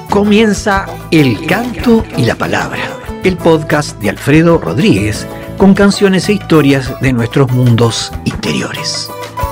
Comienza El Canto y la Palabra, el podcast de Alfredo Rodríguez, con canciones e historias de nuestros mundos interiores.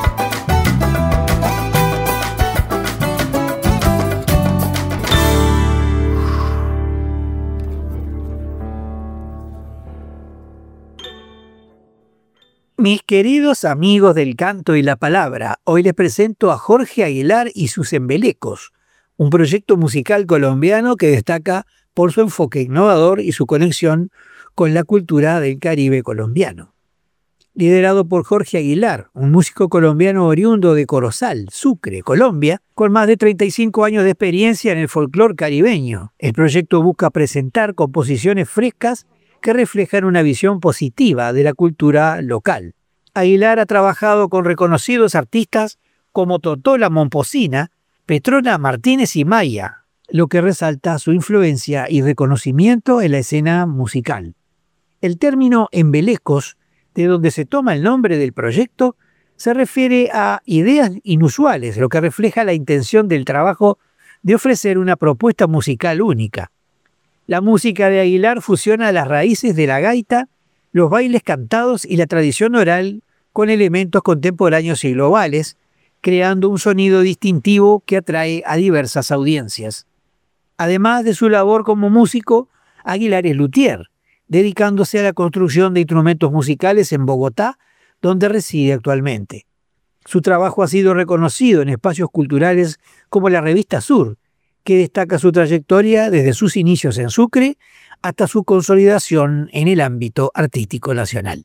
Mis queridos amigos del Canto y la Palabra, hoy les presento a Jorge Aguilar y sus Embelecos, un proyecto musical colombiano que destaca por su enfoque innovador y su conexión con la cultura del Caribe colombiano. Liderado por Jorge Aguilar, un músico colombiano oriundo de Corozal, Sucre, Colombia, con más de 35 años de experiencia en el folclore caribeño, el proyecto busca presentar composiciones frescas que reflejan una visión positiva de la cultura local. Aguilar ha trabajado con reconocidos artistas como Totola Momposina, Petrona Martínez y Maya, lo que resalta su influencia y reconocimiento en la escena musical. El término embelecos, de donde se toma el nombre del proyecto, se refiere a ideas inusuales, lo que refleja la intención del trabajo de ofrecer una propuesta musical única. La música de Aguilar fusiona las raíces de la gaita, los bailes cantados y la tradición oral con elementos contemporáneos y globales, creando un sonido distintivo que atrae a diversas audiencias. Además de su labor como músico, Aguilar es luthier, dedicándose a la construcción de instrumentos musicales en Bogotá, donde reside actualmente. Su trabajo ha sido reconocido en espacios culturales como la revista Sur, que destaca su trayectoria desde sus inicios en Sucre hasta su consolidación en el ámbito artístico nacional.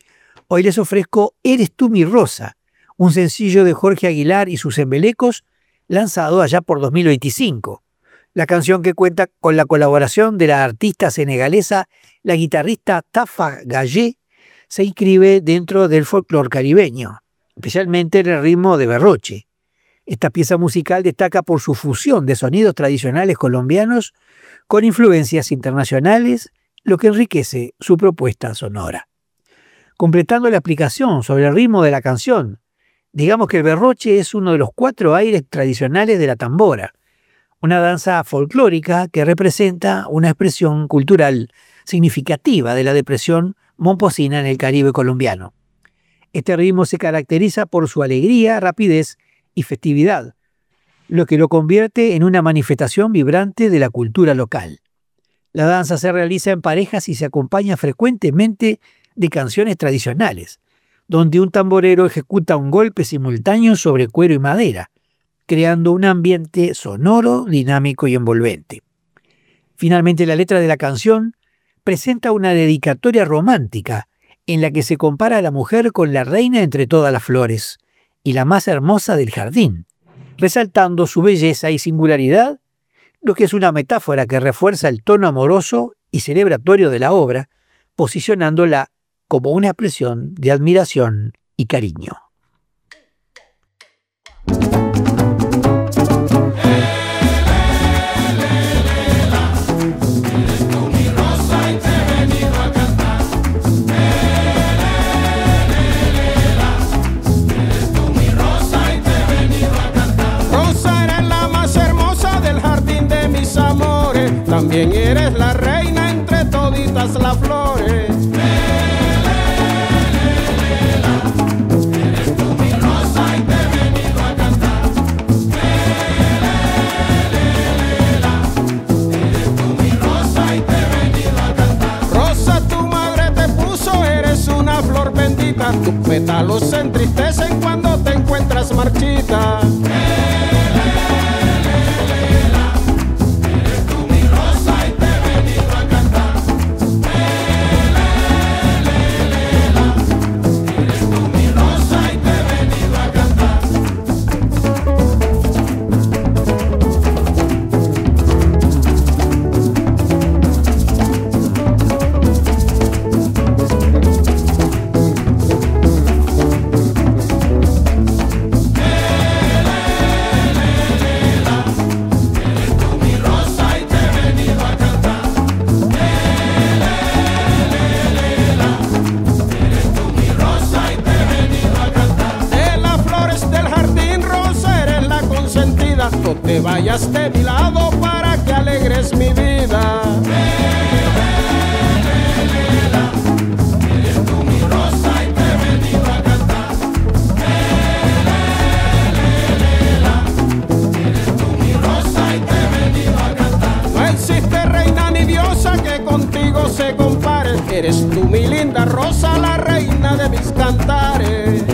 Hoy les ofrezco Eres tú mi rosa, un sencillo de Jorge Aguilar y sus Embelecos, lanzado allá por 2025. La canción, que cuenta con la colaboración de la artista senegalesa, la guitarrista Tafa Gallé, se inscribe dentro del folclore caribeño, especialmente en el ritmo de berroche. Esta pieza musical destaca por su fusión de sonidos tradicionales colombianos con influencias internacionales, lo que enriquece su propuesta sonora. Completando la explicación sobre el ritmo de la canción, digamos que el berroche es uno de los 4 aires tradicionales de la tambora, una danza folclórica que representa una expresión cultural significativa de la depresión momposina en el Caribe colombiano. Este ritmo se caracteriza por su alegría, rapidez y festividad, lo que lo convierte en una manifestación vibrante de la cultura local. La danza se realiza en parejas y se acompaña frecuentemente de canciones tradicionales, donde un tamborero ejecuta un golpe simultáneo sobre cuero y madera, creando un ambiente sonoro, dinámico y envolvente. Finalmente, la letra de la canción presenta una dedicatoria romántica en la que se compara a la mujer con la reina entre todas las flores y la más hermosa del jardín, resaltando su belleza y singularidad, lo que es una metáfora que refuerza el tono amoroso y celebratorio de la obra, posicionándola como una expresión de admiración y cariño. También eres la reina entre toditas las flores. Eres tú mi rosa y te he venido a cantar. Eres tú mi rosa y te he venido a cantar. Rosa, tu madre te puso, eres una flor bendita. Tus pétalos se entristecen cuando te encuentras marchita. te vayas de mi lado para que alegres mi vida. Eres tú mi rosa y te he venido a cantar. Eres tú mi rosa y te he venido a cantar. No existe reina ni diosa que contigo se compare. Eres tú mi linda rosa, la reina de mis cantares.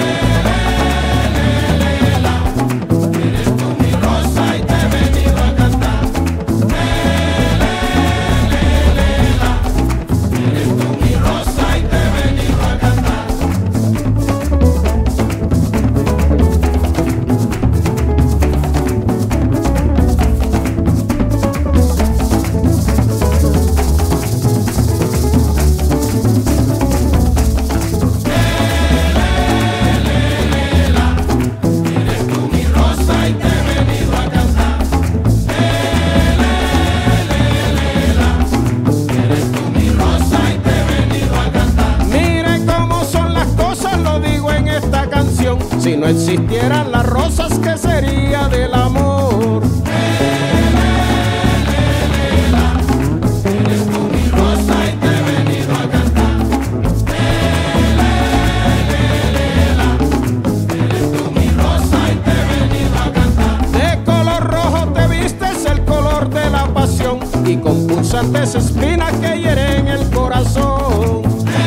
Si no existieran las rosas, ¿qué sería del amor? Eres tú mi rosa y te he venido a cantar. Eres tú mi rosa y te he venido a cantar. De color rojo te vistes, el color de la pasión, y con pulsantes espinas que hieren el corazón.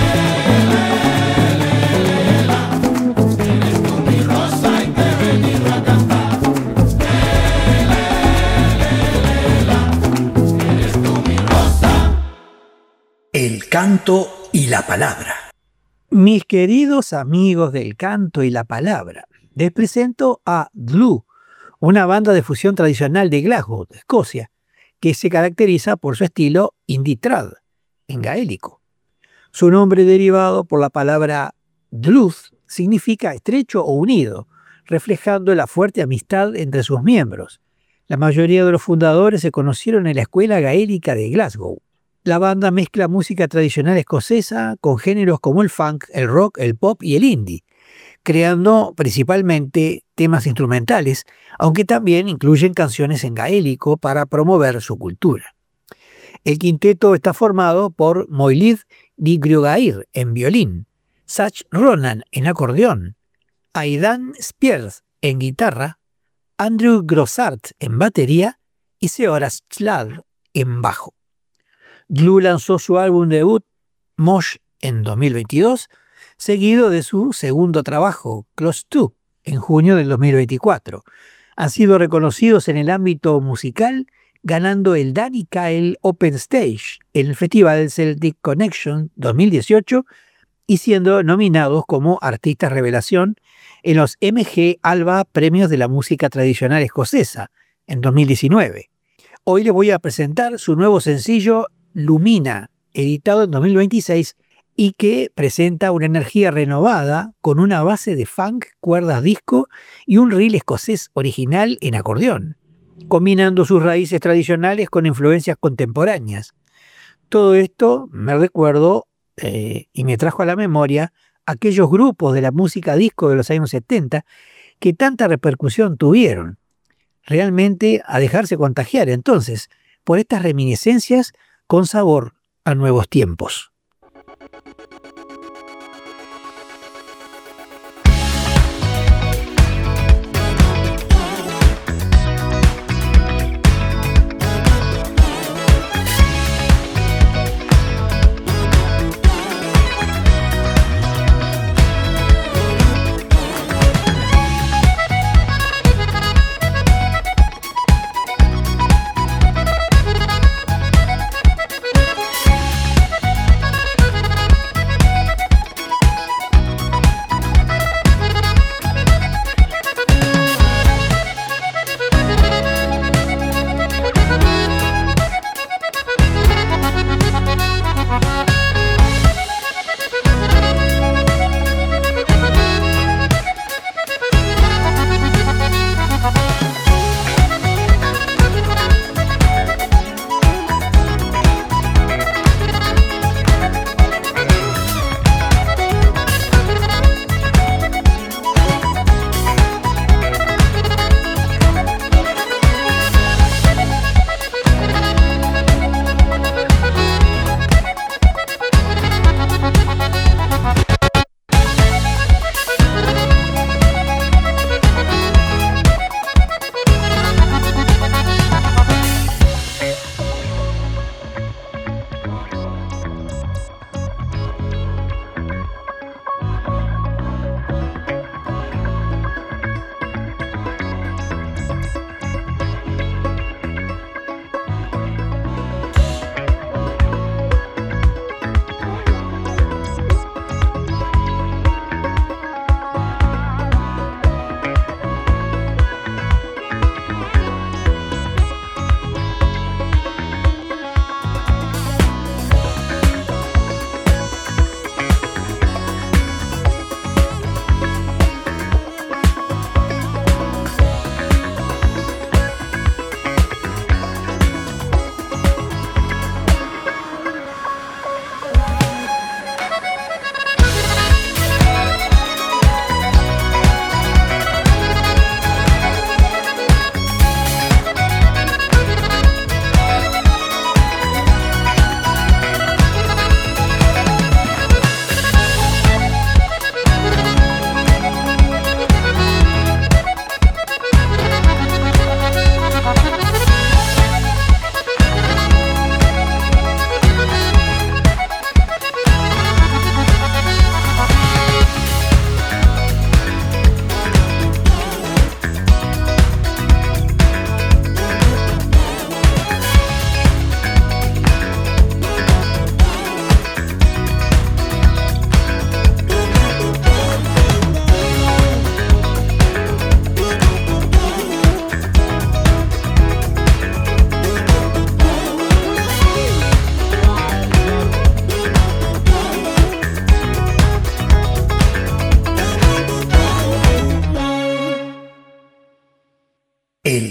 El canto y la palabra. Mis queridos amigos del canto y la palabra, les presento a Glue, una banda de fusión tradicional de Glasgow, Escocia, que se caracteriza por su estilo indie trad, en gaélico. Su nombre derivado por la palabra Dluth significa estrecho o unido, reflejando la fuerte amistad entre sus miembros. La mayoría de los fundadores se conocieron en la escuela gaélica de Glasgow. La banda mezcla música tradicional escocesa con géneros como el funk, el rock, el pop y el indie, creando principalmente temas instrumentales, aunque también incluyen canciones en gaélico para promover su cultura. El quinteto está formado por Moilid Di Grugair en violín, Sach Ronan en acordeón, Aidan Spears en guitarra, Andrew Grossart en batería y Seoras Slad en bajo. Glue lanzó su álbum debut, Mosh, en 2022, seguido de su segundo trabajo, Close To, en junio del 2024. Han sido reconocidos en el ámbito musical, ganando el Danny Kael Open Stage en el Festival Celtic Connection 2018 y siendo nominados como Artistas Revelación en los MG Alba Premios de la Música Tradicional Escocesa en 2019. Hoy les voy a presentar su nuevo sencillo Lumina, editado en 2026 y que presenta una energía renovada con una base de funk, cuerdas disco y un reel escocés original en acordeón, combinando sus raíces tradicionales con influencias contemporáneas. Todo esto me recuerdo y me trajo a la memoria aquellos grupos de la música disco de los años 70 que tanta repercusión tuvieron. Realmente a dejarse contagiar entonces por estas reminiscencias con sabor a nuevos tiempos.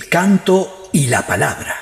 canto y la palabra.